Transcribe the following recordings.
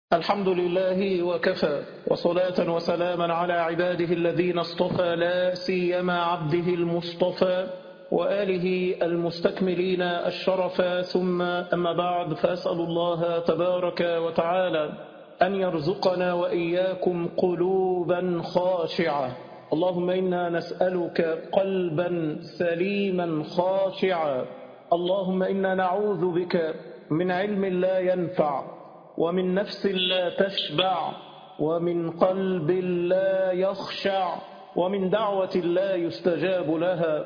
الحمد لله وكفى، وصلاة وسلاما على عباده الذين اصطفى، لا سيما عبده المصطفى وآله المستكملين الشرفا. ثم أما بعد، فأسأل الله تبارك وتعالى أن يرزقنا وإياكم قلوبا خاشعة. اللهم إنا نسألك قلبا سليما خاشعا. اللهم إنا نعوذ بك من علم لا ينفع، ومن نفس لا تشبع، ومن قلب لا يخشع، ومن دعوة لا يستجاب لها.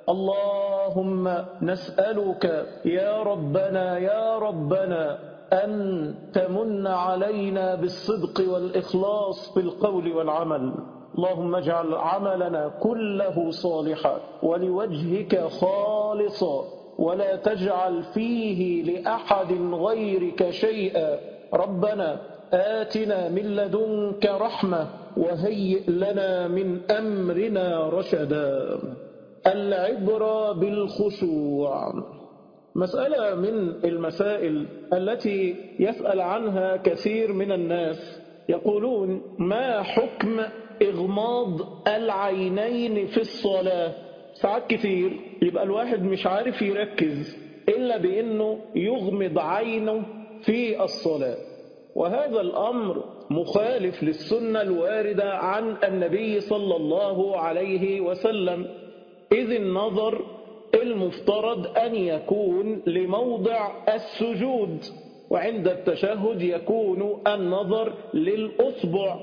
اللهم نسألك يا ربنا يا ربنا أن تمن علينا بالصدق والإخلاص في القول والعمل. اللهم اجعل عملنا كله صالحا ولوجهك خالصا، ولا تجعل فيه لأحد غيرك شيئا. ربنا آتنا من لدنك رحمة وهيئ لنا من أمرنا رشدا. العبرة بالخشوع مسألة من المسائل التي يسأل عنها كثير من الناس. يقولون: ما حكم إغماض العينين في الصلاة؟ ساعات كثير يبقى الواحد مش عارف يركز إلا بأنه يغمض عينه في الصلاة، وهذا الأمر مخالف للسنة الواردة عن النبي صلى الله عليه وسلم، إذ النظر المفترض أن يكون لموضع السجود، وعند التشهد يكون النظر للأصبع.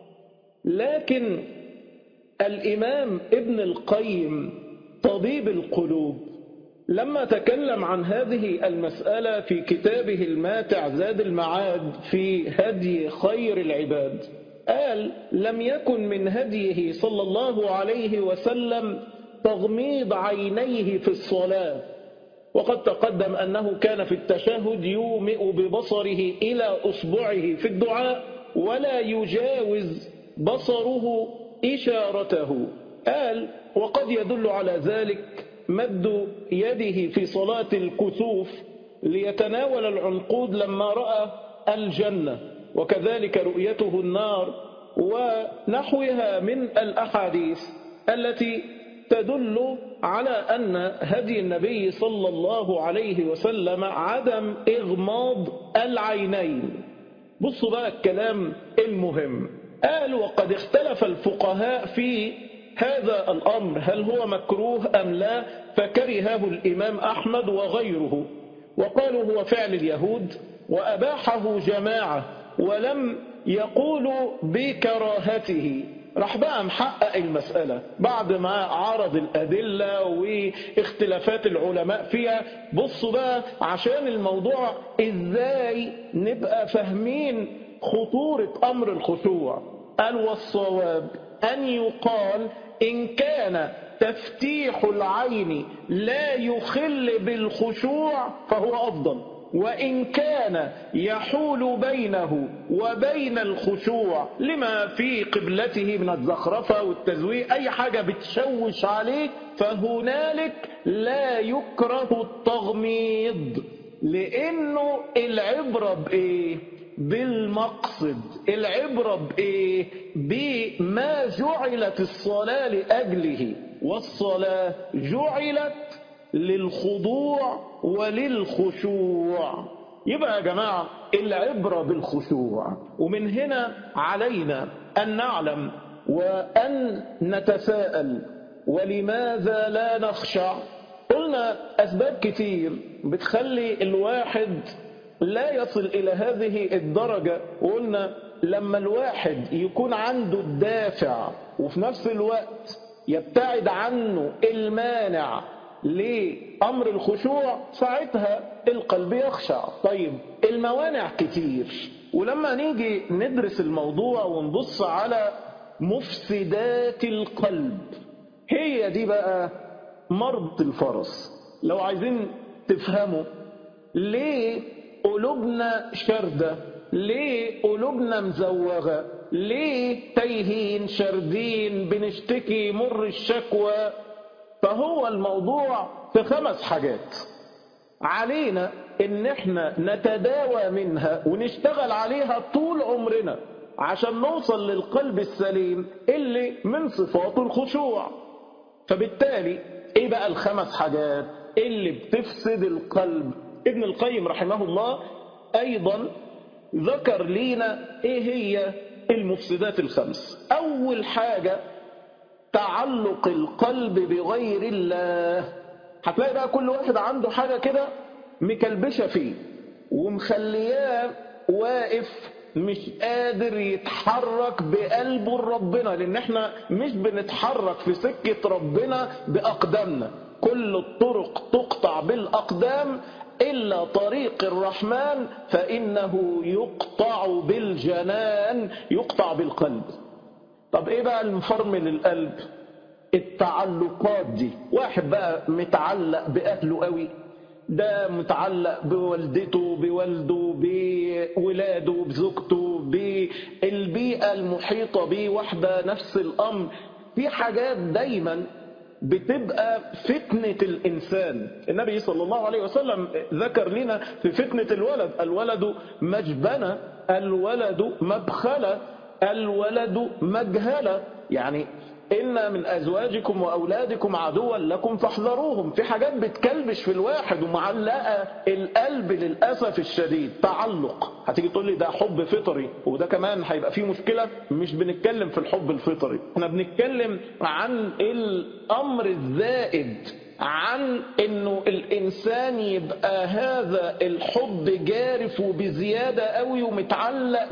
لكن الإمام ابن القيم طبيب القلوب لما تكلم عن هذه المسألة في كتابه الماتع زاد المعاد في هدي خير العباد، قال: لم يكن من هديه صلى الله عليه وسلم تغميض عينيه في الصلاة، وقد تقدم أنه كان في التشهد يومئ ببصره إلى أصبعه في الدعاء ولا يجاوز بصره إشارته. قال: وقد يدل على ذلك مد يده في صلاة الكسوف ليتناول العنقود لما رأى الجنة، وكذلك رؤيته النار ونحوها من الأحاديث التي تدل على أن هدي النبي صلى الله عليه وسلم عدم إغماض العينين. بصوا بقى الكلام المهم. قال: وقد اختلف الفقهاء في هذا الأمر، هل هو مكروه أم لا؟ فكرهه الإمام أحمد وغيره، وقالوا هو فعل اليهود، وأباحه جماعة ولم يقولوا بكراهته. راح بقى محقق المسألة بعد ما عرض الأدلة واختلافات العلماء فيها. بصوا بقى عشان الموضوع إزاي نبقى فاهمين خطورة أمر الخشوع. قال: والصواب أن يقال إن كان تفتيح العين لا يخل بالخشوع فهو أفضل، وإن كان يحول بينه وبين الخشوع لما في قبلته من الزخرفة والتزويق، أي حاجة بتشوش عليه، فهنالك لا يكره التغميض، لأنه العبرة بإيه؟ بالمقصد. العبرة بإيه؟ بما جعلت الصلاة لأجله، والصلاة جعلت للخضوع وللخشوع. يبقى يا جماعة العبرة بالخشوع. ومن هنا علينا أن نعلم وأن نتساءل: ولماذا لا نخشع؟ قلنا أسباب كتير بتخلي الواحد لا يصل إلى هذه الدرجة، وقلنا لما الواحد يكون عنده الدافع وفي نفس الوقت يبتعد عنه المانع لأمر الخشوع، ساعتها القلب يخشع. طيب الموانع كتير، ولما نيجي ندرس الموضوع ونبص على مفسدات القلب، هي دي بقى مرض الفرس. لو عايزين تفهموا ليه قلوبنا شردة، ليه قلوبنا مزوغة، ليه تايهين شردين بنشتكي مر الشكوى، فهو الموضوع في 5 حاجات. علينا ان احنا نتداوى منها ونشتغل عليها طول عمرنا عشان نوصل للقلب السليم اللي من صفاته الخشوع. فبالتالي ايه بقى الخمس حاجات اللي بتفسد القلب؟ ابن القيم رحمه الله ايضا ذكر لينا ايه هي المفسدات الخمس. اول حاجة تعلق القلب بغير الله. هتلاقي بقى كل واحد عنده حاجة كده مكلبشة فيه ومخلياه واقف مش قادر يتحرك بقلبه لربنا، لان احنا مش بنتحرك في سكة ربنا بأقدامنا. كل الطرق تقطع بالأقدام إلا طريق الرحمن فإنه يقطع بالجنان، يقطع بالقلب. طب ايه بقى المفرمل القلب؟ التعلقات دي. واحد بقى متعلق بأهله قوي، ده متعلق بوالدته بوالده بولاده بزوجته بالبيئة المحيطة به، واحدة نفس الأمر. في حاجات دايما بتبقى فتنة الإنسان. النبي صلى الله عليه وسلم ذكر لنا في فتنة الولد: الولد مجبنة، الولد مبخلة، الولد مجهلة. يعني إن من أزواجكم وأولادكم عدوا لكم فاحذروهم. في حاجات بتكلبش في الواحد ومعلقة القلب للأسف الشديد. تعلق. هتيجي تقول لي ده حب فطري، وده كمان هيبقى فيه مشكلة. مش بنتكلم في الحب الفطري، احنا بنتكلم عن الأمر الزائد، عن انه الانسان يبقى هذا الحب جارف وبزيادة قوي ومتعلق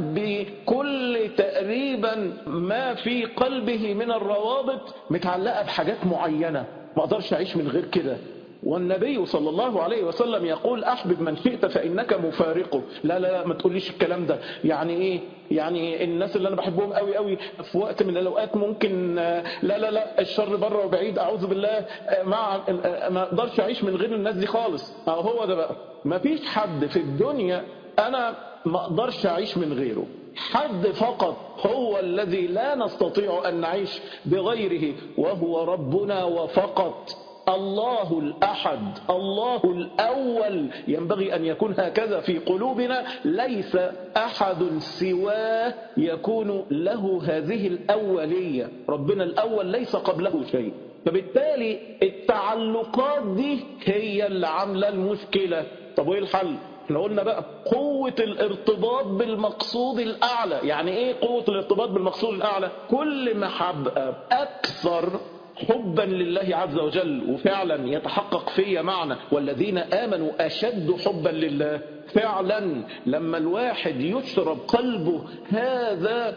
بكل تقريبا ما في قلبه من الروابط، متعلقة بحاجات معينة. ما اقدرش اعيش من غير كده. والنبي صلى الله عليه وسلم يقول: احبب من شئت فانك مفارقه. لا لا لا، ما تقوليش الكلام ده. يعني ايه؟ يعني الناس اللي انا بحبهم قوي قوي في وقت من الاوقات ممكن لا لا لا، الشر بره وبعيد، اعوذ بالله، ما اقدرش اعيش من غير الناس دي خالص. هو ده بقى. ما فيش حد في الدنيا انا ما اقدرش اعيش من غيره. حد فقط هو الذي لا نستطيع ان نعيش بغيره، وهو ربنا وفقط. الله الأحد، الله الأول. ينبغي أن يكون هكذا في قلوبنا. ليس أحد سواه يكون له هذه الأولية. ربنا الأول ليس قبله شيء. فبالتالي التعلقات دي هي اللي عاملة المشكلة. طب وإيه الحل؟ احنا قلنا بقى قوة الارتباط بالمقصود الأعلى. يعني إيه قوة الارتباط بالمقصود الأعلى؟ كل ما هبقى أكثر حبا لله عز وجل، وفعلا يتحقق فيا معنى والذين آمنوا أشد حبا لله. فعلا لما الواحد يشرب قلبه هذا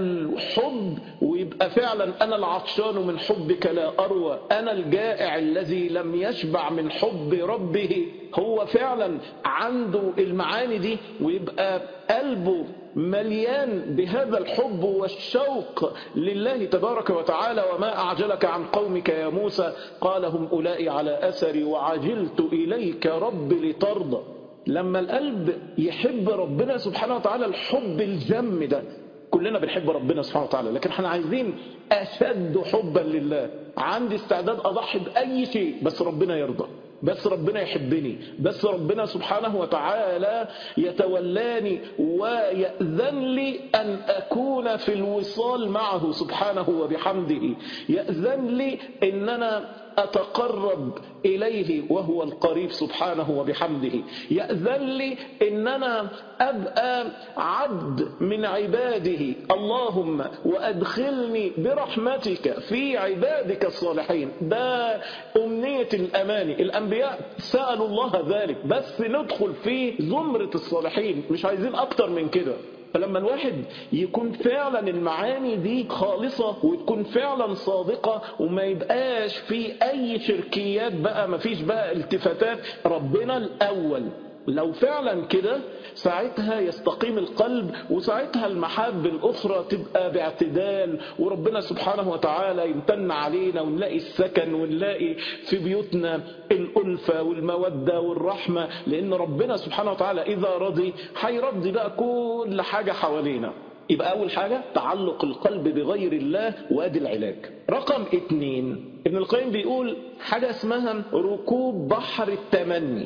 الحب ويبقى فعلا أنا العطشان من حبك لا أروى، أنا الجائع الذي لم يشبع من حب ربه، هو فعلا عنده المعاني دي، ويبقى قلبه مليان بهذا الحب والشوق لله تبارك وتعالى. وما أعجلك عن قومك يا موسى قال هم أولئي على أثري وعجلت إليك رب لترضى. لما القلب يحب ربنا سبحانه وتعالى الحب الجم ده، كلنا بنحب ربنا سبحانه وتعالى، لكن احنا عايزين أشد حبا لله. عندي استعداد أضحي بأي شيء بس ربنا يرضى، بس ربنا يحبني، بس ربنا سبحانه وتعالى يتولاني ويأذن لي أن أكون في الوصال معه سبحانه وبحمده. يأذن لي أن أنا أتقرب إليه وهو القريب سبحانه وبحمده. يأذن لي أن أنا أبقى عبد من عباده. اللهم وأدخلني برحمتك في عبادك الصالحين. ده أمنية الأماني. الأنبياء سألوا الله ذلك، بس ندخل في زمرة الصالحين، مش عايزين أكتر من كده. فلما الواحد يكون فعلا المعاني دي خالصة وتكون فعلا صادقة وما يبقاش في أي شركيات بقى، ما فيش بقى التفاتات، ربنا الأول، لو فعلا كده ساعتها يستقيم القلب، وساعتها المحاب الأخرى تبقى باعتدال، وربنا سبحانه وتعالى يمتن علينا ونلاقي السكن ونلاقي في بيوتنا الألفة والمودة والرحمة، لأن ربنا سبحانه وتعالى إذا رضي هيرضي بقى كل حاجة حوالينا. يبقى أول حاجة تعلق القلب بغير الله، وادي العلاج. رقم 2، ابن القيم بيقول حاجة اسمها ركوب بحر التمني.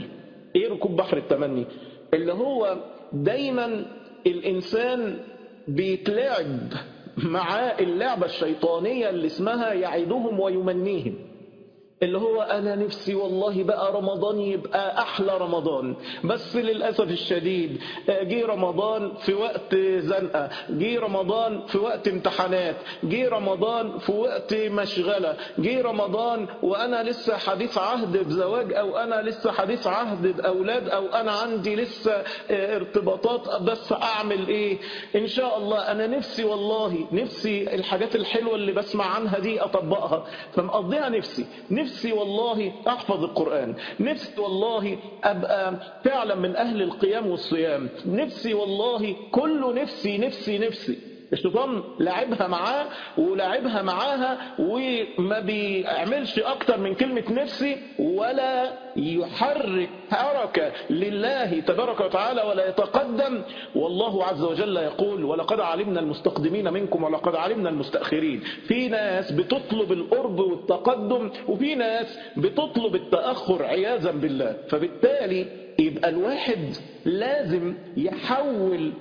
ايه ركوب بحر التمني؟ اللي هو دايما الانسان بيتلعب مع اللعبة الشيطانية اللي اسمها يعدهم ويمنيهم، اللي هو أنا نفسي والله بقى رمضان يبقى أحلى رمضان، بس للأسف الشديد جه رمضان في وقت زنقة، جه رمضان في وقت امتحانات، جه رمضان في وقت مشغلة، جه رمضان وأنا لسه حديث عهد بزواج، أو أنا لسه حديث عهد بأولاد، أو أنا عندي لسه ارتباطات، بس أعمل إيه؟ إن شاء الله أنا نفسي والله نفسي الحاجات الحلوة اللي بسمع عنها دي أطبقها، فمقضيها نفسي والله أحفظ القرآن، نفسي والله أبقى فعلا من أهل القيام والصيام، نفسي والله كله نفسي. الشيطان لعبها معاه ولعبها معاها، وما بيعملش أكتر من كلمة نفسي، ولا يحرك حركة لله تبارك وتعالى ولا يتقدم. والله عز وجل يقول ولقد علمنا المستقدمين منكم ولقد علمنا المستأخرين. في ناس بتطلب القرب والتقدم، وفي ناس بتطلب التأخر عياذا بالله. فبالتالي يبقى الواحد لازم يحول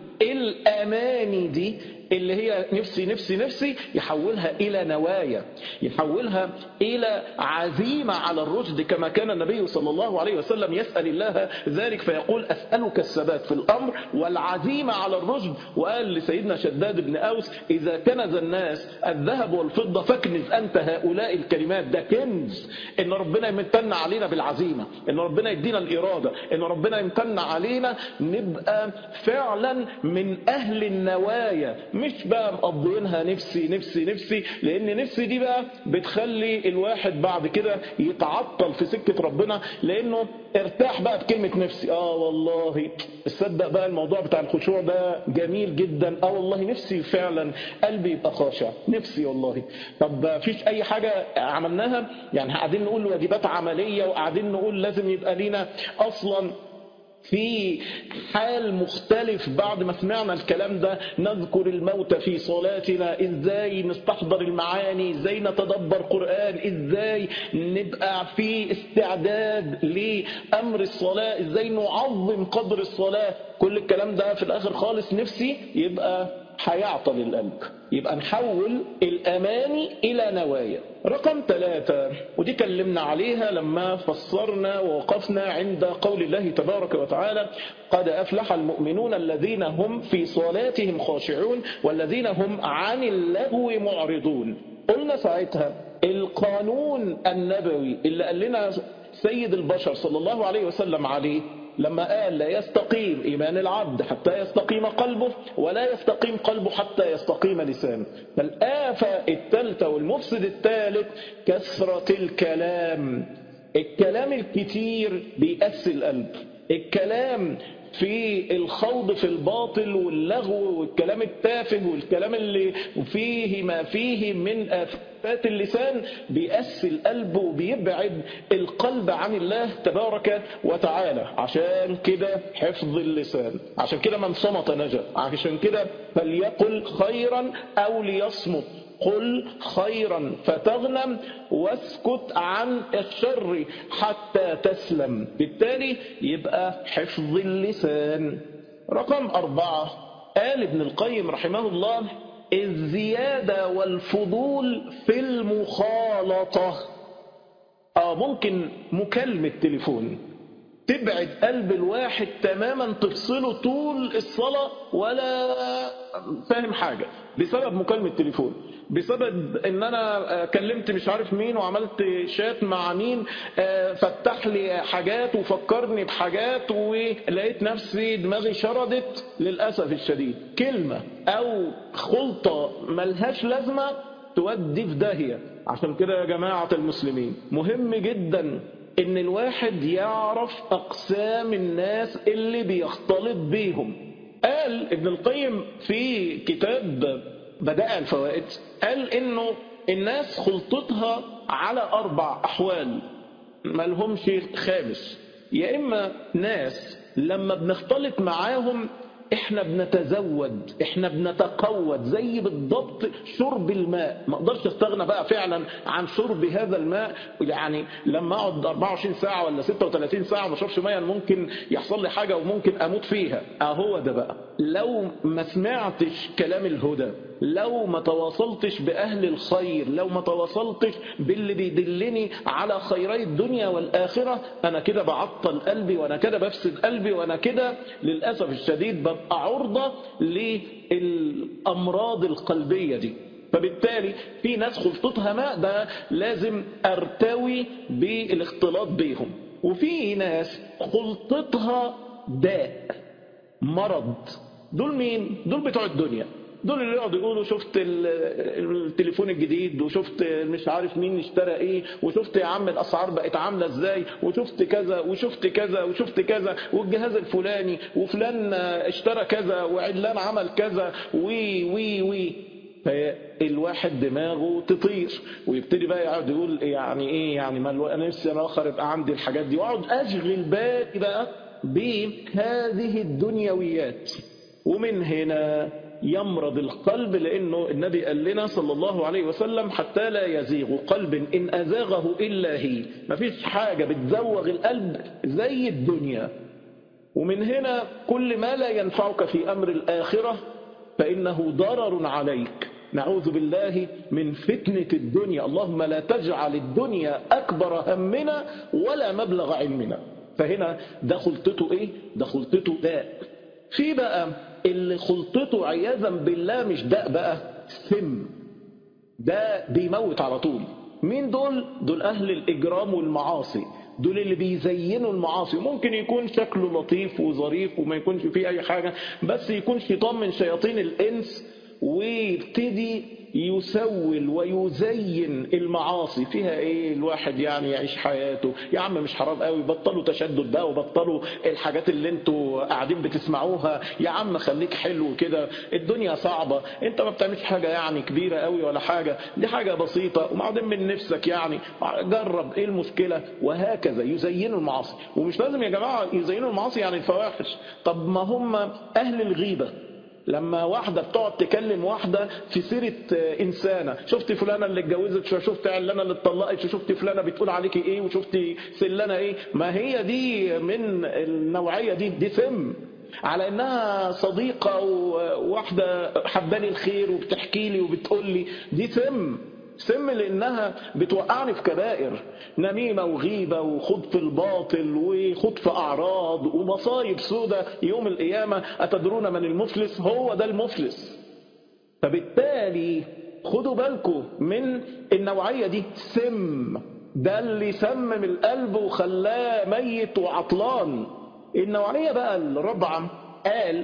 الأماني دي اللي هي نفسي يحولها إلى نوايا، يحولها إلى عزيمة على الرشد، كما كان النبي صلى الله عليه وسلم يسأل الله ذلك فيقول أسألك الثبات في الأمر والعزيمة على الرشد. وقال لسيدنا شداد بن أوس إذا كنز الناس الذهب والفضة فاكنز أنت هؤلاء الكلمات. ده كنز، إن ربنا يمتن علينا بالعزيمة، إن ربنا يدينا الإرادة، إن ربنا يمتن علينا نبقى فعلا من أهل النوايا، مش بقى مقضينها نفسي، لأن نفسي دي بقى بتخلي الواحد بعد كده يتعطل في سكة ربنا، لأنه ارتاح بقى بكلمة نفسي. والله تصدق بقى الموضوع بتاع الخشوع ده جميل جدا، والله نفسي فعلا قلبي يبقى خاشع، نفسي والله. طب فيش أي حاجة عملناها؟ يعني قاعدين نقول واجبات عملية، وقاعدين نقول لازم يبقى لينا أصلا في حال مختلف بعد ما سمعنا الكلام ده، نذكر الموت في صلاتنا، ازاي نستحضر المعاني، ازاي نتدبر قرآن، ازاي نبقى في استعداد لأمر الصلاة، ازاي نعظم قدر الصلاة. كل الكلام ده في الآخر خالص نفسي يبقى هيعطل القلب. يبقى نحول الأماني إلى نوايا. رقم 3، ودي كلمنا عليها لما فسرنا ووقفنا عند قول الله تبارك وتعالى قد أفلح المؤمنون الذين هم في صلاتهم خاشعون والذين هم عن اللغو معرضون. قلنا ساعتها القانون النبوي اللي قال لنا سيد البشر صلى الله عليه وسلم عليه لما قال لا يستقيم إيمان العبد حتى يستقيم قلبه، ولا يستقيم قلبه حتى يستقيم لسانه. فالآفة الثالثة والمفسد الثالث كثرة الكلام الكتير بيأسي القلب، الكلام في الخوض في الباطل واللغو والكلام التافه والكلام اللي فيه ما فيه من آفات اللسان بيأسي القلب وبيبعد القلب عن الله تبارك وتعالى. عشان كده حفظ اللسان، عشان كده من صمت نجا، عشان كده فليقل خيرا أو ليصمت، قل خيرا فتغنم واسكت عن الشر حتى تسلم. بالتالي يبقى حفظ اللسان. رقم 4، قال ابن القيم رحمه الله الزيادة والفضول في المخالطة. ممكن مكالمة تليفون تبعد قلب الواحد تماما، تفصله طول الصلاة ولا فاهم حاجة بسبب مكالمة تليفون، بسبب ان انا كلمت مش عارف مين وعملت شات مع مين، فتح لي حاجات وفكرني بحاجات ولقيت نفسي دماغي شردت. للأسف الشديد كلمة او خلطة ملهاش لازمة تودي في داهية. عشان كده يا جماعة المسلمين مهم جدا ان الواحد يعرف اقسام الناس اللي بيختلط بيهم. قال ابن القيم في كتاب بدائع الفوائد قال انه الناس خلطتها على 4 احوال ما لهمش خامس. يا اما ناس لما بنختلط معاهم احنا بنتزود، احنا بنتقود زي بالضبط شرب الماء. ما اقدرش استغنى بقى فعلا عن شرب هذا الماء. يعني لما اقعد 24 ساعة ولا 36 ساعة ما اشربش مية ممكن يحصل لي حاجة وممكن اموت فيها. اهو ده بقى لو ما سمعتش كلام الهدى، لو ما تواصلتش بأهل الخير، لو ما تواصلتش باللي بيدلني على خيري الدنيا والآخرة، أنا كده بعطل قلبي، وأنا كده بفسد قلبي، وأنا كده للأسف الشديد ببقى عرضة للأمراض القلبية دي. فبالتالي في ناس خلطتها ماء، ده لازم أرتوي بالاختلاط بيهم. وفي ناس خلطتها داء، مرض. دول مين؟ دول بتوع الدنيا، دول اللي يقعدوا يقولوا شفت التليفون الجديد، وشفت مش عارف مين اشترى ايه، وشفت يا عم الاسعار بقت عامله ازاي، وشفت كذا وشفت كذا وشفت كذا، والجهاز الفلاني وفلان اشترى كذا وعلان عمل كذا وي وي وي. فالواحد دماغه تطير ويبتدي بقى يقعد يقول يعني ايه يعني، ما انا نفسي انا اخر يبقى عندي الحاجات دي، واقعد اشغل بالي بقى بهذه الدنيويات. ومن هنا يمرض القلب، لأنه النبي قال لنا صلى الله عليه وسلم حتى لا يزيغ قلب إن أزاغه إلا هي. ما فيش حاجة بتزوغ القلب زي الدنيا. ومن هنا كل ما لا ينفعك في أمر الآخرة فإنه ضرر عليك. نعوذ بالله من فتنة الدنيا، اللهم لا تجعل الدنيا أكبر همنا ولا مبلغ علمنا. فهنا ده خلطته إيه؟ ده خلطته داء. في بقى اللي خلطته عياذا بالله مش داء بقى، سم، ده بيموت على طول. مين دول؟ دول أهل الإجرام والمعاصي، دول اللي بيزينوا المعاصي. ممكن يكون شكله لطيف وظريف وما يكونش فيه أي حاجة، بس يكون شيطان من شياطين الإنس ويبتدي يسول ويزين المعاصي. فيها ايه؟ الواحد يعني يعيش حياته، يا عم مش حرام قوي، بطلوا تشدد بقى وبطلوا الحاجات اللي انتوا قاعدين بتسمعوها، يا عم خليك حلو كده، الدنيا صعبة، انت ما بتعملش حاجة يعني كبيرة قوي ولا حاجة، دي حاجة بسيطة وبعدين من نفسك يعني جرب، ايه المشكلة؟ وهكذا يزينوا المعاصي. ومش لازم يا جماعة يزينوا المعاصي يعني الفواحش. طب ما هم اهل الغيبة، لما واحدة بتقعد تكلم واحدة في سيرة إنسانة، شفت فلانة اللي اتجوزت، شفت علانة اللي اتطلقت، شفت فلانة بتقول عليكي إيه، وشفت سلانة إيه، ما هي دي من النوعية دي سم. على إنها صديقة وواحدة حباني الخير وبتحكي لي وبتقول لي، دي سم. سم لأنها بتوقعني في كبائر، نميمة وغيبة وخوض في الباطل وخوض في أعراض ومصايب سودة يوم القيامة. أتدرون من المفلس؟ هو ده المفلس. فبالتالي خدوا بالكم من النوعية دي، سم، ده اللي سمم القلب وخلاه ميت وعطلان. النوعية بقى الرابعة قال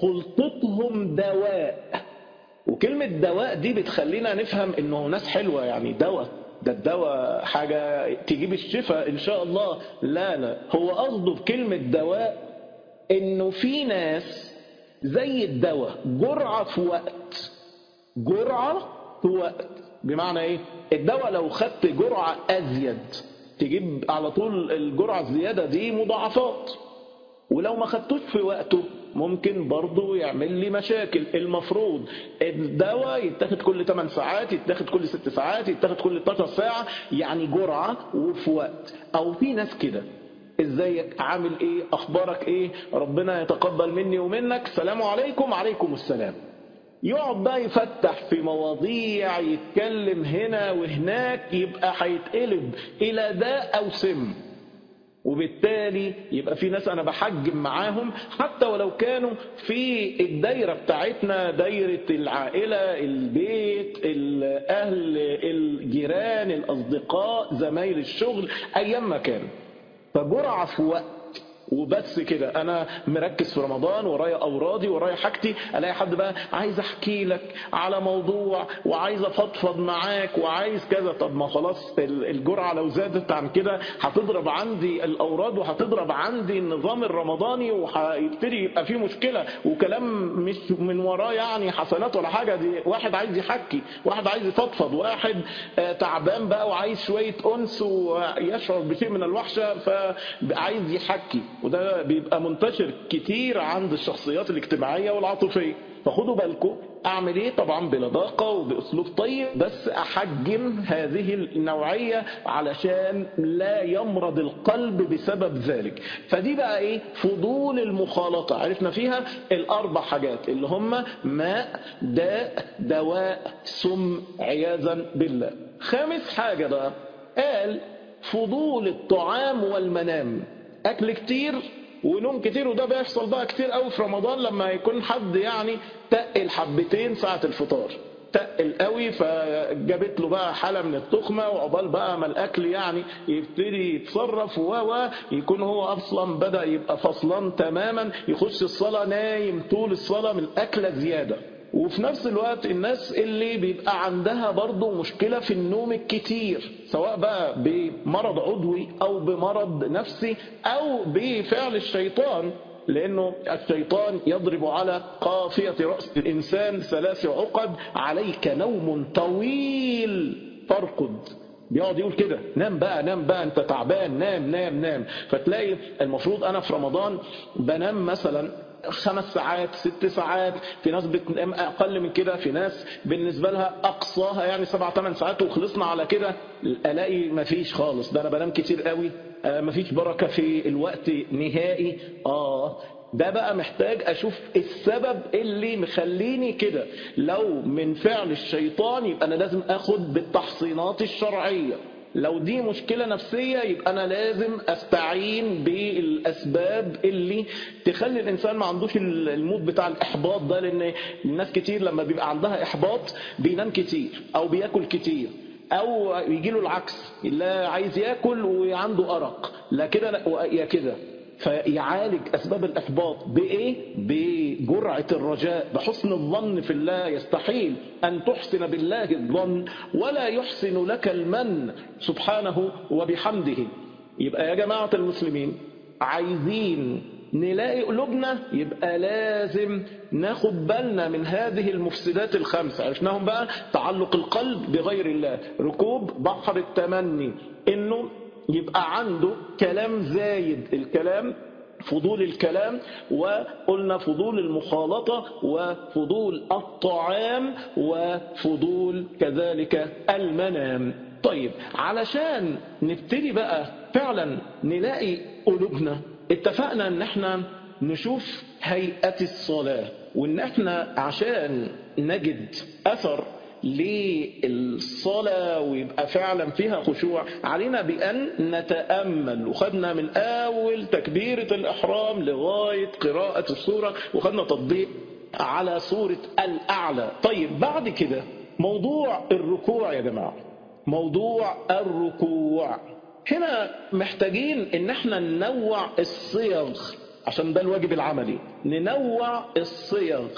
خلطتهم دواء. وكلمة دواء دي بتخلينا نفهم انه ناس حلوة، يعني دواء، ده الدواء حاجة تجيب الشفاء ان شاء الله. لا، هو قصده بكلمة دواء انه في ناس زي الدواء، جرعة في وقت، جرعة في وقت. بمعنى ايه؟ الدواء لو خدت جرعة ازيد تجيب على طول الجرعة الزيادة دي مضاعفات، ولو ما خدتوش في وقته ممكن برضه يعمل لي مشاكل. المفروض الدواء يتاخد كل 8 ساعات، يتاخد كل 6 ساعات، يتاخد كل 12 ساعة، يعني جرعة وفي وقت. او في ناس كده، ازيك، عامل ايه، اخبارك ايه، ربنا يتقبل مني ومنك، سلام عليكم، عليكم السلام. يقعد بقى يفتح في مواضيع، يتكلم هنا وهناك، يبقى هيتقلب الى داء او سم. وبالتالي يبقى في ناس أنا بحجم معاهم حتى ولو كانوا في الدايرة بتاعتنا، دايرة العائلة، البيت، الأهل، الجيران، الأصدقاء، زمايل الشغل، أيام ما كان. فجرعة في وقت وبس كده. انا مركز في رمضان، ورايا اورادي، ورايا حاجتي، الاقي حد بقى عايز احكي لك على موضوع وعايز افضفض معاك وعايز كذا. طب ما خلاص الجرعه لو زادت عن كده هتضرب عندي الاوراد وهتضرب عندي النظام الرمضاني، وهيبتدي يبقى فيه مشكله وكلام مش من وراه يعني حسنات ولا حاجه. دي واحد عايز يحكي، واحد عايز يفضفض، واحد تعبان بقى وعايز شويه انس ويشعر بشيء من الوحشه فعايز يحكي. وده بيبقى منتشر كتير عند الشخصيات الاجتماعية والعاطفية. فخدوا بالكم اعمل ايه؟ طبعا بلباقة وباسلوب طيب، بس احجم هذه النوعية علشان لا يمرض القلب بسبب ذلك. فدي بقى ايه؟ فضول المخالطة. عرفنا فيها الاربع حاجات اللي هم ماء، داء، دواء، سم، عياذا بالله. خامس حاجة بقى قال فضول الطعام والمنام. اكل كتير ونوم كتير، وده بيحصل بقى كتير قوي في رمضان لما يكون حد يعني تقل حبتين ساعة الفطار، تقل قوي فجابت له بقى حالة من التخمة، وعقبال بقى ما الأكل يعني يبتدي يتصرف يكون هو أصلا بدأ يبقى فصلان تماما، يخش الصلاة نايم طول الصلاة من أكلة زيادة. وفي نفس الوقت الناس اللي بيبقى عندها برضو مشكلة في النوم الكتير، سواء بقى بمرض عضوي أو بمرض نفسي أو بفعل الشيطان، لأنه الشيطان يضرب على قافية رأس الإنسان 3 عقد: عليك نوم طويل فارقد. بيقعد يقول كده: نام بقى نام بقى، انت تعبان، نام نام نام. فتلاقي المفروض انا في رمضان بنام مثلا 5 ساعات 6 ساعات، في ناس بتنام اقل من كده، في ناس بالنسبه لها اقصاها يعني 7 8 ساعات وخلصنا على كده. الاقي مفيش خالص، ده انا بنام كتير قوي، مفيش بركه في الوقت نهائي. ده بقى محتاج اشوف السبب اللي مخليني كده. لو من فعل الشيطان يبقى انا لازم اخد بالتحصينات الشرعيه. لو دي مشكلة نفسية يبقى أنا لازم أستعين بالأسباب اللي تخلي الإنسان ما عندوش المود بتاع الإحباط ده، لأن الناس كتير لما بيبقى عندها إحباط بينام كتير أو بيأكل كتير، أو يجيله العكس، لا عايز يأكل وعنده أرق، لا كده يا كده. فيعالج أسباب الإحباط بإيه؟ بجرعة الرجاء، بحسن الظن في الله. يستحيل أن تحسن بالله الظن ولا يحسن لك المن سبحانه وبحمده. يبقى يا جماعة المسلمين عايزين نلاقي قلوبنا، يبقى لازم ناخد بالنا من هذه المفسدات ال5. عرفناهم بقى: تعلق القلب بغير الله، ركوب بحر التمني، إنه يبقى عنده كلام زايد، الكلام فضول الكلام، وقلنا فضول المخالطة وفضول الطعام وفضول كذلك المنام. طيب علشان نبتدي بقى فعلا نلاقي قلوبنا، اتفقنا ان احنا نشوف هيئة الصلاة، وان احنا عشان نجد اثر للصلاة ويبقى فعلا فيها خشوع علينا بأن نتأمل. وخدنا من أول تكبيرة الإحرام لغاية قراءة السورة، وخدنا تطبيق على سورة الأعلى. طيب بعد كده موضوع الركوع يا جماعة، موضوع الركوع هنا محتاجين ان احنا ننوع الصيغ، عشان ده الواجب العملي، ننوع الصيغ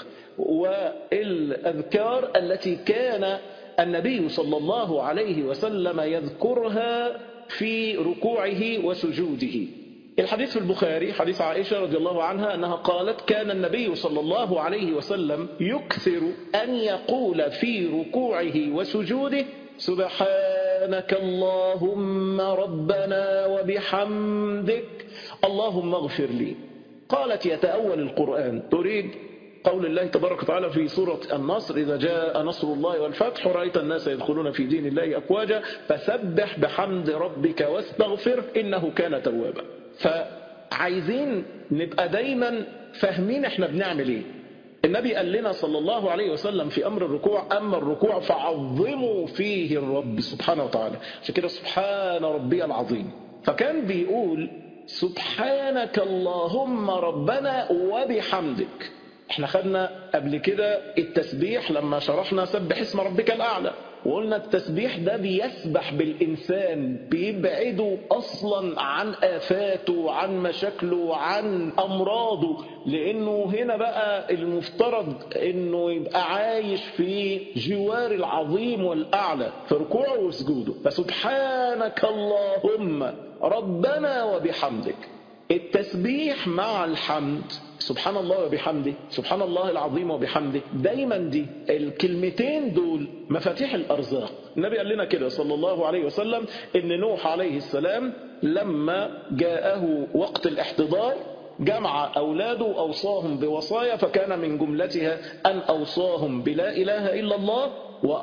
والأذكار التي كان النبي صلى الله عليه وسلم يذكرها في ركوعه وسجوده. الحديث في البخاري حديث عائشة رضي الله عنها أنها قالت: كان النبي صلى الله عليه وسلم يكثر أن يقول في ركوعه وسجوده: سبحانك اللهم ربنا وبحمدك اللهم اغفر لي. قالت: يتأول القرآن، تريد قول الله تبارك وتعالى في سورة النصر: إذا جاء نصر الله والفتح ورأيت الناس يدخلون في دين الله أفواجا فسبح بحمد ربك واستغفر إنه كان توابا. فعايزين نبقى دايما فاهمين احنا بنعمل ايه. النبي قال لنا صلى الله عليه وسلم في أمر الركوع: أما الركوع فعظموا فيه الرب سبحانه وتعالى. عشان كده سبحان ربي العظيم. فكان بيقول: سبحانك اللهم ربنا وبحمدك. احنا خدنا قبل كده التسبيح لما شرحنا سبح اسم ربك الأعلى، وقلنا التسبيح ده بيسبح بالإنسان، بيبعده أصلا عن آفاته، عن مشاكله، عن أمراضه، لأنه هنا بقى المفترض أنه يبقى عايش في جوار العظيم والأعلى في ركوعه وسجوده. فسبحانك اللهم ربنا وبحمدك. التسبيح مع الحمد، سبحان الله وبحمده، سبحان الله العظيم وبحمده، دايما دي الكلمتين دول مفاتيح الأرزاق. النبي قال لنا كده صلى الله عليه وسلم إن نوح عليه السلام لما جاءه وقت الاحتضار جمع أولاده وأوصاهم بوصايا، فكان من جملتها أن أوصاهم بلا إله إلا الله،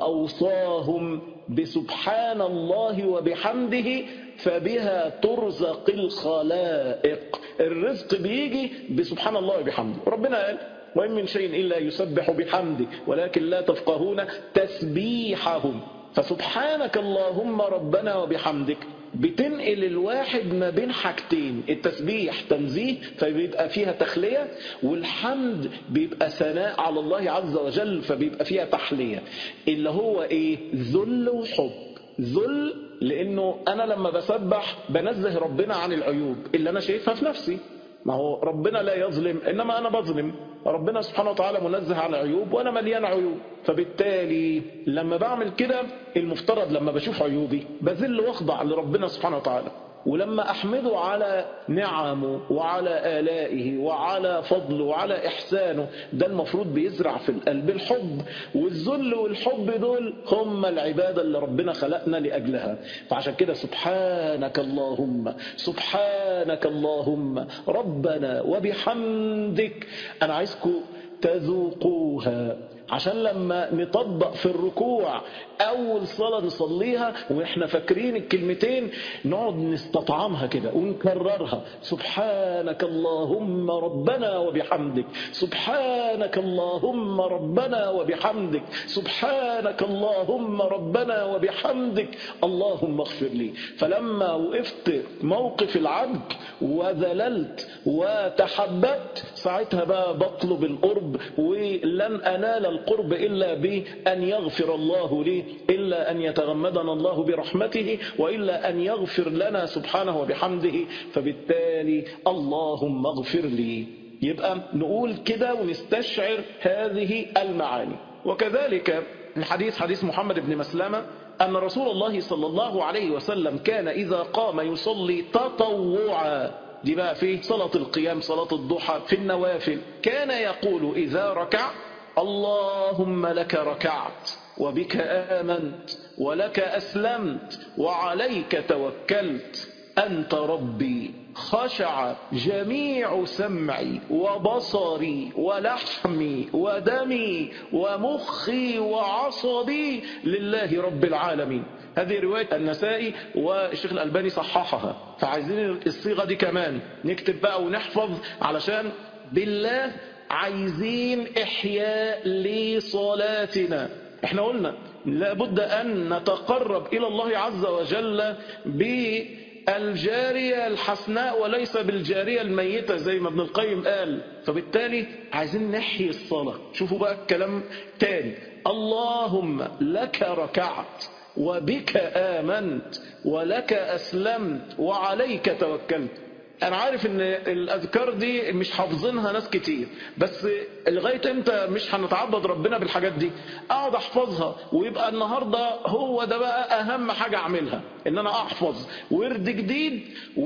وأوصاهم بسبحان الله وبحمده فبها ترزق الخلائق. الرزق بيجي بسبحان الله وبحمده. ربنا قال وإن من شيء إلا يسبح بحمده ولكن لا تفقهون تسبيحهم. فسبحانك اللهم ربنا وبحمدك بتنقل الواحد ما بين حاجتين، التسبيح تنزيه فبيبقى فيها تخلية، والحمد بيبقى ثناء على الله عز وجل فبيبقى فيها تحلية، اللي هو ايه؟ ذل وحب. ذل لانه انا لما بسبح بنزه ربنا عن العيوب اللي انا شايفها في نفسي. ما هو ربنا لا يظلم انما انا بظلم، ربنا سبحانه وتعالى منزه عن عيوب وانا مليان عيوب. فبالتالي لما بعمل كده المفترض لما بشوف عيوبي بذل واخضع لربنا سبحانه وتعالى، ولما احمده على نعمه وعلى آلائه وعلى فضله وعلى احسانه، ده المفروض بيزرع في القلب الحب. والذل والحب دول هم العبادة اللي ربنا خلقنا لأجلها. فعشان كده سبحانك اللهم، سبحانك اللهم ربنا وبحمدك. انا عايزكم تذوقوها عشان لما نطبق في الركوع أول صلاة نصليها وإحنا فاكرين الكلمتين نقعد نستطعمها كده ونكررها. سبحانك اللهم ربنا وبحمدك، سبحانك اللهم ربنا وبحمدك، سبحانك اللهم ربنا وبحمدك، اللهم اغفر لي. فلما وقفت موقف العبد وذللت وتحببت ساعتها بقى بطلب القرب، ولن أنال القرب إلا بأن يغفر الله لي، إلا أن يتغمدنا الله برحمته، وإلا أن يغفر لنا سبحانه وبحمده. فبالتالي اللهم اغفر لي. يبقى نقول كده ونستشعر هذه المعاني. وكذلك الحديث حديث محمد بن مسلمة أن رسول الله صلى الله عليه وسلم كان إذا قام يصلي تطوعا، دي بقى في صلاة القيام صلاة الضحى في النوافل، كان يقول إذا ركع اللهم لك ركعت وبك آمنت ولك أسلمت وعليك توكلت أنت ربي خشع جميع سمعي وبصري ولحمي ودمي ومخي وعصبي لله رب العالمين. هذه رواية النسائي والشيخ الألباني صححها. فعايزين الصيغة دي كمان نكتب بقى ونحفظ، علشان بالله عايزين إحياء لصلاتنا. احنا قلنا لابد أن نتقرب إلى الله عز وجل بالجارية الحسناء وليس بالجارية الميتة زي ما ابن القيم قال. فبالتالي عايزين نحيي الصلاة. شوفوا بقى الكلام تاني، اللهم لك ركعت وبك آمنت ولك أسلمت وعليك توكلت. أنا عارف إن الأذكار دي مش حافظينها ناس كتير، بس لغاية إمتى مش هنتعبد ربنا بالحاجات دي؟ أقعد أحفظها، ويبقى النهاردة هو ده بقى أهم حاجة أعملها، إن أنا أحفظ ورد جديد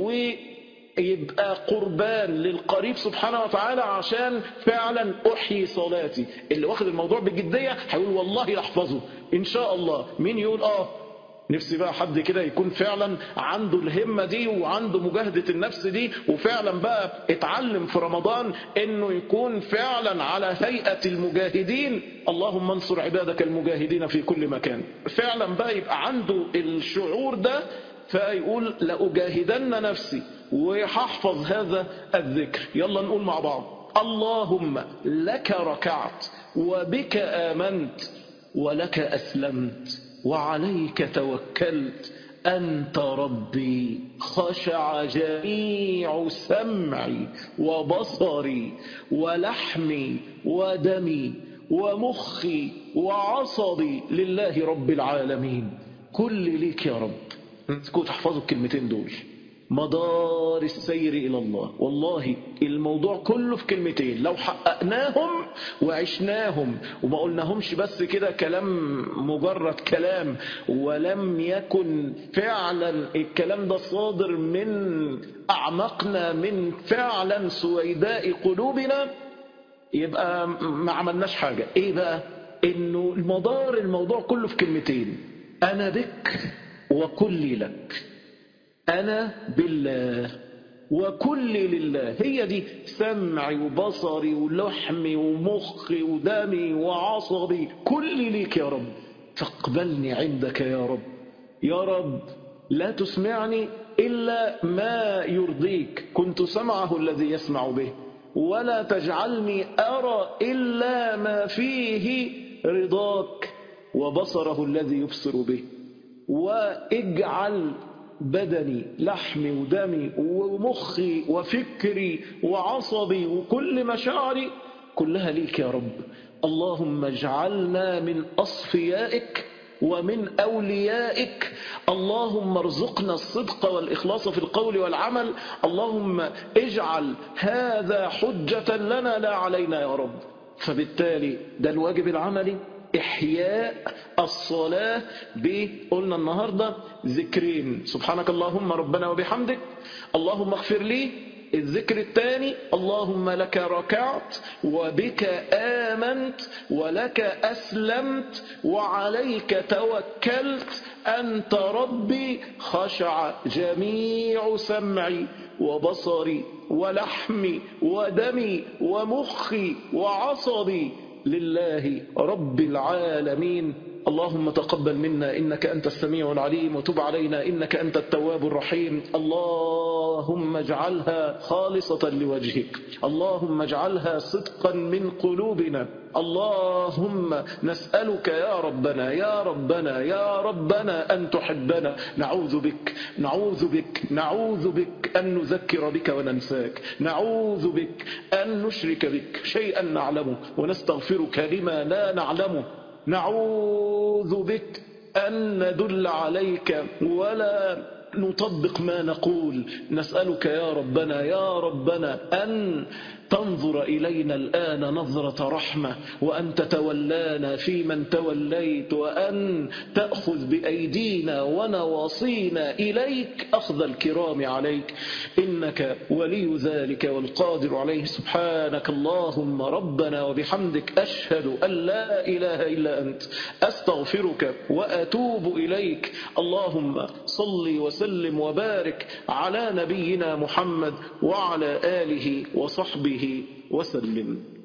ويبقى قربان للقريب سبحانه وتعالى عشان فعلا أحيي صلاتي. اللي واخد الموضوع بجدية هيقول والله أحفظه إن شاء الله. مين يقول نفسي بقى حد كده يكون فعلا عنده الهمة دي وعنده مجاهدة النفس دي، وفعلا بقى اتعلم في رمضان انه يكون فعلا على هيئة المجاهدين. اللهم انصر عبادك المجاهدين في كل مكان. فعلا بقى يبقى عنده الشعور ده، فيقول لأجاهدن نفسي وهحفظ هذا الذكر. يلا نقول مع بعض، اللهم لك ركعت وبك آمنت ولك أسلمت وعليك توكلت أنت ربي خشع جميع سمعي وبصري ولحمي ودمي ومخي وعصبي لله رب العالمين. كل ليك يا رب. انتوا تحفظوا الكلمتين دول، مدار السير إلى الله. والله الموضوع كله في كلمتين، لو حققناهم وعشناهم وما قلناهمش بس كده كلام مجرد كلام، ولم يكن فعلا الكلام ده صادر من أعماقنا من فعلا سويداء قلوبنا، يبقى ما عملناش حاجة. ايه بقى؟ انه الموضوع كله في كلمتين، انا بك وكلي لك. أنا بالله وكل لله. هي دي سمعي وبصري ولحمي ومخي ودمي وعصبي، كل ليك يا رب، فاقبلني عندك يا رب. يا رب لا تسمعني إلا ما يرضيك، كنت سمعه الذي يسمع به، ولا تجعلني أرى إلا ما فيه رضاك، وبصره الذي يبصر به، واجعل بدني لحمي ودمي ومخي وفكري وعصبي وكل مشاعري كلها ليك يا رب. اللهم اجعلنا من أصفيائك ومن أوليائك. اللهم ارزقنا الصدق والإخلاص في القول والعمل. اللهم اجعل هذا حجة لنا لا علينا يا رب. فبالتالي ده الواجب العملي، إحياء الصلاة قلنا النهاردة ذكرين: سبحانك اللهم ربنا وبحمدك، اللهم اغفر لي. الذكر الثاني: اللهم لك ركعت وبك آمنت ولك أسلمت وعليك توكلت، أنت ربي، خشع جميع سمعي وبصري ولحمي ودمي ومخي وعصبي لله رب العالمين. اللهم تقبل منا إنك أنت السميع العليم، وتب علينا إنك أنت التواب الرحيم. اللهم اجعلها خالصة لوجهك، اللهم اجعلها صدقا من قلوبنا. اللهم نسألك يا ربنا يا ربنا يا ربنا أن تحبنا. نعوذ بك نعوذ بك نعوذ بك أن نذكر بك وننساك، نعوذ بك أن نشرك بك شيئا نعلمه ونستغفرك لما لا نعلمه، نعوذ بك أن ندل عليك ولا نطبق ما نقول. نسألك يا ربنا يا ربنا أن تنظر إلينا الآن نظرة رحمة، وأن تتولانا في من توليت، وأن تأخذ بأيدينا ونواصينا إليك أخذ الكرام عليك، إنك ولي ذلك والقادر عليه. سبحانك اللهم ربنا وبحمدك، أشهد أن لا إله إلا أنت، أستغفرك وأتوب إليك. اللهم صل وسلم وبارك على نبينا محمد وعلى آله وصحبه وسلم.